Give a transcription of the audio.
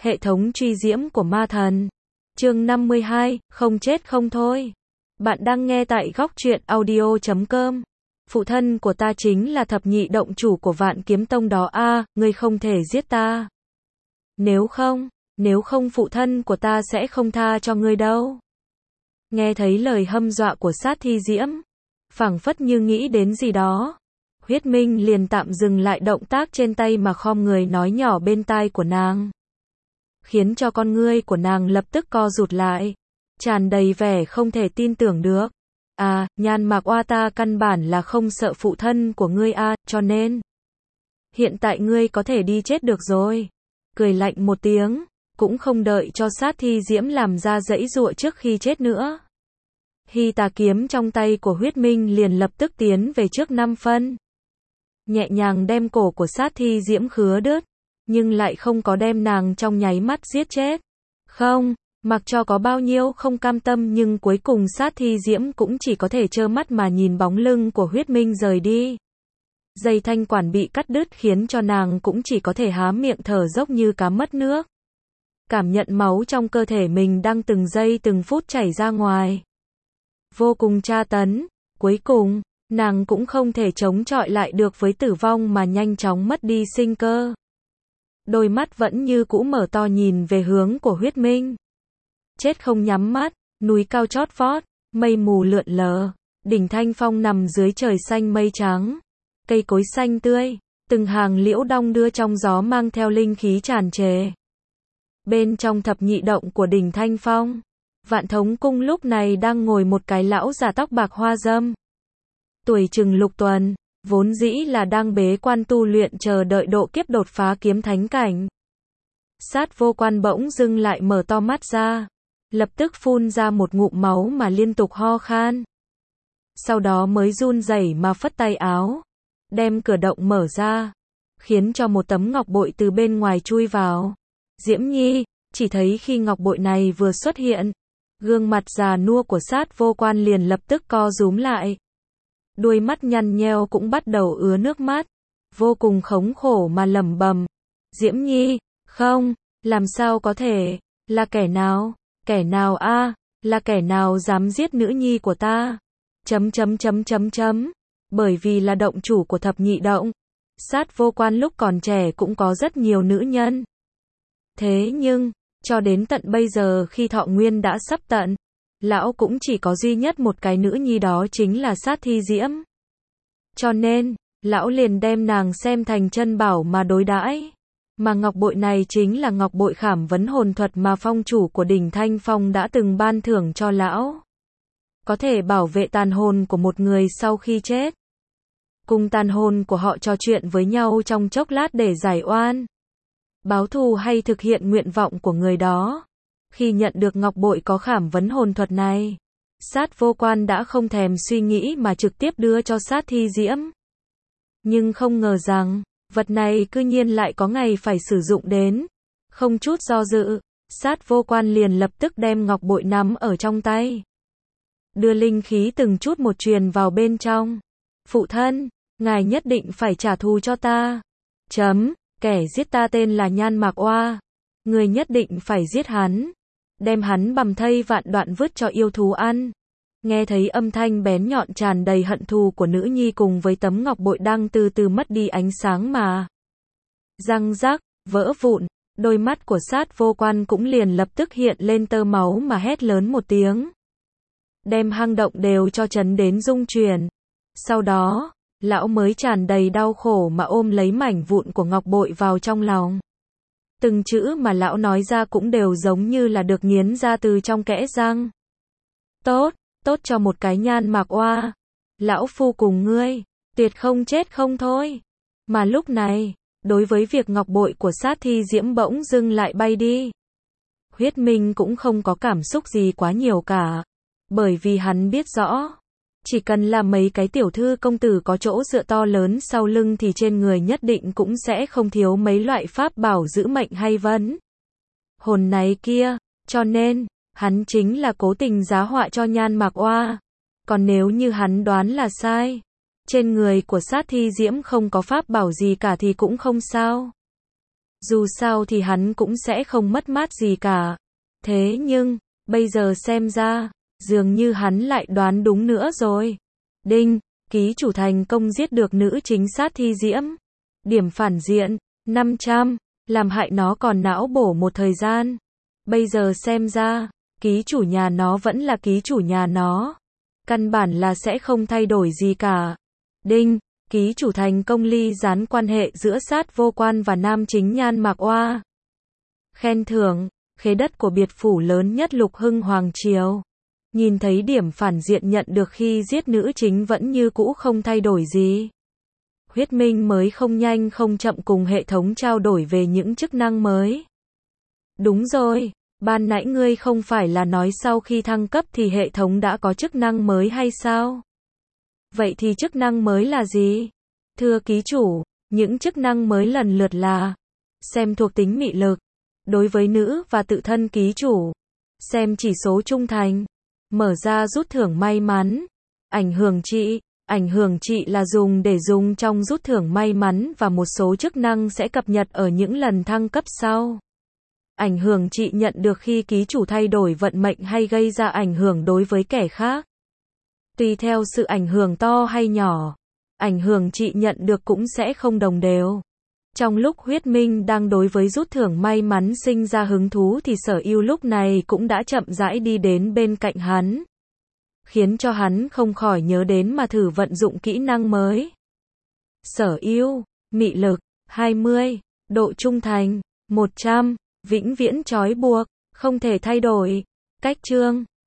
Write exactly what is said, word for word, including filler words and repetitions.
Hệ thống truy diễm của ma thần. Chương năm mươi hai, không chết không thôi. Bạn đang nghe tại góc truyện audio chấm com. Phụ thân của ta chính là thập nhị động chủ của Vạn Kiếm Tông đó a, à, ngươi không thể giết ta. Nếu không, nếu không phụ thân của ta sẽ không tha cho ngươi đâu. Nghe thấy lời hăm dọa của Sát Thi Diễm, phảng phất như nghĩ đến gì đó, Huyết Minh liền tạm dừng lại động tác trên tay mà khom người nói nhỏ bên tai của nàng, khiến cho con ngươi của nàng lập tức co rụt lại, tràn đầy vẻ không thể tin tưởng được. À, Nhan Mạc Oa, ta căn bản là không sợ phụ thân của ngươi a, à, cho nên hiện tại ngươi có thể đi chết được rồi. Cười lạnh một tiếng, cũng không đợi cho Sát Thi Diễm làm ra giãy giụa trước khi chết nữa. Hy Tà kiếm trong tay của Huyết Minh liền lập tức tiến về trước năm phân, nhẹ nhàng đem cổ của Sát Thi Diễm khứa đứt, nhưng lại không có đem nàng trong nháy mắt giết chết. Không, mặc cho có bao nhiêu không cam tâm nhưng cuối cùng Sát Thi Diễm cũng chỉ có thể trơ mắt mà nhìn bóng lưng của Huyết Minh rời đi. Dây thanh quản bị cắt đứt khiến cho nàng cũng chỉ có thể há miệng thở dốc như cá mất nước. Cảm nhận máu trong cơ thể mình đang từng giây từng phút chảy ra ngoài. Vô cùng tra tấn, cuối cùng, nàng cũng không thể chống chọi lại được với tử vong mà nhanh chóng mất đi sinh cơ. Đôi mắt vẫn như cũ mở to nhìn về hướng của Huyết Minh. Chết không nhắm mắt, núi cao chót vót, mây mù lượn lờ, đỉnh Thanh Phong nằm dưới trời xanh mây trắng, cây cối xanh tươi, từng hàng liễu đong đưa trong gió mang theo linh khí tràn trề. Bên trong thập nhị động của đỉnh Thanh Phong, Vạn Thống Cung lúc này đang ngồi một cái lão già tóc bạc hoa râm. Tuổi chừng lục tuần, vốn dĩ là đang bế quan tu luyện chờ đợi độ kiếp đột phá kiếm thánh cảnh. Sát Vô Quan bỗng dưng lại mở to mắt ra, lập tức phun ra một ngụm máu mà liên tục ho khan. Sau đó mới run rẩy mà phất tay áo, đem cửa động mở ra, khiến cho một tấm ngọc bội từ bên ngoài chui vào. Diễm Nhi, chỉ thấy khi ngọc bội này vừa xuất hiện, gương mặt già nua của Sát Vô Quan liền lập tức co rúm lại. Đuôi mắt nhăn nheo cũng bắt đầu ứa nước mắt, vô cùng khống khổ mà lẩm bẩm. Diễm Nhi, không, làm sao có thể, là kẻ nào, kẻ nào a, à, là kẻ nào dám giết nữ nhi của ta? Chấm chấm chấm chấm chấm, bởi vì là động chủ của thập nhị động, Sát Vô Quan lúc còn trẻ cũng có rất nhiều nữ nhân. Thế nhưng, cho đến tận bây giờ khi thọ nguyên đã sắp tận, lão cũng chỉ có duy nhất một cái nữ nhi, đó chính là Sát Thi Diễm. Cho nên, lão liền đem nàng xem thành chân bảo mà đối đãi. Mà ngọc bội này chính là ngọc bội khảm vấn hồn thuật mà phong chủ của đỉnh Thanh Phong đã từng ban thưởng cho lão. Có thể bảo vệ tàn hồn của một người sau khi chết. Cùng tàn hồn của họ trò chuyện với nhau trong chốc lát để giải oan, báo thù hay thực hiện nguyện vọng của người đó. Khi nhận được ngọc bội có khảm vấn hồn thuật này, Sát Vô Quan đã không thèm suy nghĩ mà trực tiếp đưa cho Sát Thi Diễm. Nhưng không ngờ rằng, vật này cư nhiên lại có ngày phải sử dụng đến. Không chút do dự, Sát Vô Quan liền lập tức đem ngọc bội nắm ở trong tay, đưa linh khí từng chút một truyền vào bên trong. Phụ thân, ngài nhất định phải trả thù cho ta. Chấm, kẻ giết ta tên là Nhan Mạc Oa. Người nhất định phải giết hắn, đem hắn bằm thây vạn đoạn vứt cho yêu thú ăn. Nghe thấy âm thanh bén nhọn tràn đầy hận thù của nữ nhi cùng với tấm ngọc bội đang từ từ mất đi ánh sáng mà răng rắc, vỡ vụn, đôi mắt của Sát Vô Quan cũng liền lập tức hiện lên tơ máu mà hét lớn một tiếng, đem hang động đều cho chấn đến rung chuyển. Sau đó, lão mới tràn đầy đau khổ mà ôm lấy mảnh vụn của ngọc bội vào trong lòng. Từng chữ mà lão nói ra cũng đều giống như là được nghiến ra từ trong kẽ răng. Tốt, tốt cho một cái Nhan Mạc Oa. Lão phu cùng ngươi, tuyệt không chết không thôi. Mà lúc này, đối với việc ngọc bội của Sát Thi Diễm bỗng dưng lại bay đi, Huyết Minh cũng không có cảm xúc gì quá nhiều cả. Bởi vì hắn biết rõ, chỉ cần là mấy cái tiểu thư công tử có chỗ dựa to lớn sau lưng thì trên người nhất định cũng sẽ không thiếu mấy loại pháp bảo giữ mệnh hay vấn hồn này kia, cho nên, hắn chính là cố tình giá họa cho Nhan Mạc Oa. Còn nếu như hắn đoán là sai, trên người của Sát Thi Diễm không có pháp bảo gì cả thì cũng không sao. Dù sao thì hắn cũng sẽ không mất mát gì cả. Thế nhưng, bây giờ xem ra, dường như hắn lại đoán đúng nữa rồi. Đinh, ký chủ thành công giết được nữ chính sát Thi Diễm. Điểm phản diện, năm trăm, làm hại nó còn não bổ một thời gian. Bây giờ xem ra, ký chủ nhà nó vẫn là ký chủ nhà nó. Căn bản là sẽ không thay đổi gì cả. Đinh, ký chủ thành công ly gián quan hệ giữa sát vô quan và nam chính Nhan Mạc Oa. Khen thưởng, khế đất của biệt phủ lớn nhất Lục Hưng Hoàng Triều. Nhìn thấy điểm phản diện nhận được khi giết nữ chính vẫn như cũ không thay đổi gì. Huyết Minh mới không nhanh không chậm cùng hệ thống trao đổi về những chức năng mới. Đúng rồi, ban nãy ngươi không phải là nói sau khi thăng cấp thì hệ thống đã có chức năng mới hay sao? Vậy thì chức năng mới là gì? Thưa ký chủ, những chức năng mới lần lượt là xem thuộc tính mị lực đối với nữ và tự thân ký chủ, xem chỉ số trung thành, mở ra rút thưởng may mắn, ảnh hưởng trị. Ảnh hưởng trị là dùng để dùng trong rút thưởng may mắn và một số chức năng sẽ cập nhật ở những lần thăng cấp sau. Ảnh hưởng trị nhận được khi ký chủ thay đổi vận mệnh hay gây ra ảnh hưởng đối với kẻ khác. Tùy theo sự ảnh hưởng to hay nhỏ, ảnh hưởng trị nhận được cũng sẽ không đồng đều. Trong lúc Huyết Minh đang đối với rút thưởng may mắn sinh ra hứng thú thì Sở Yêu lúc này cũng đã chậm rãi đi đến bên cạnh hắn, khiến cho hắn không khỏi nhớ đến mà thử vận dụng kỹ năng mới. Sở Yêu, mị lực, hai mươi, độ trung thành, một trăm, vĩnh viễn trói buộc, không thể thay đổi. Cách chương,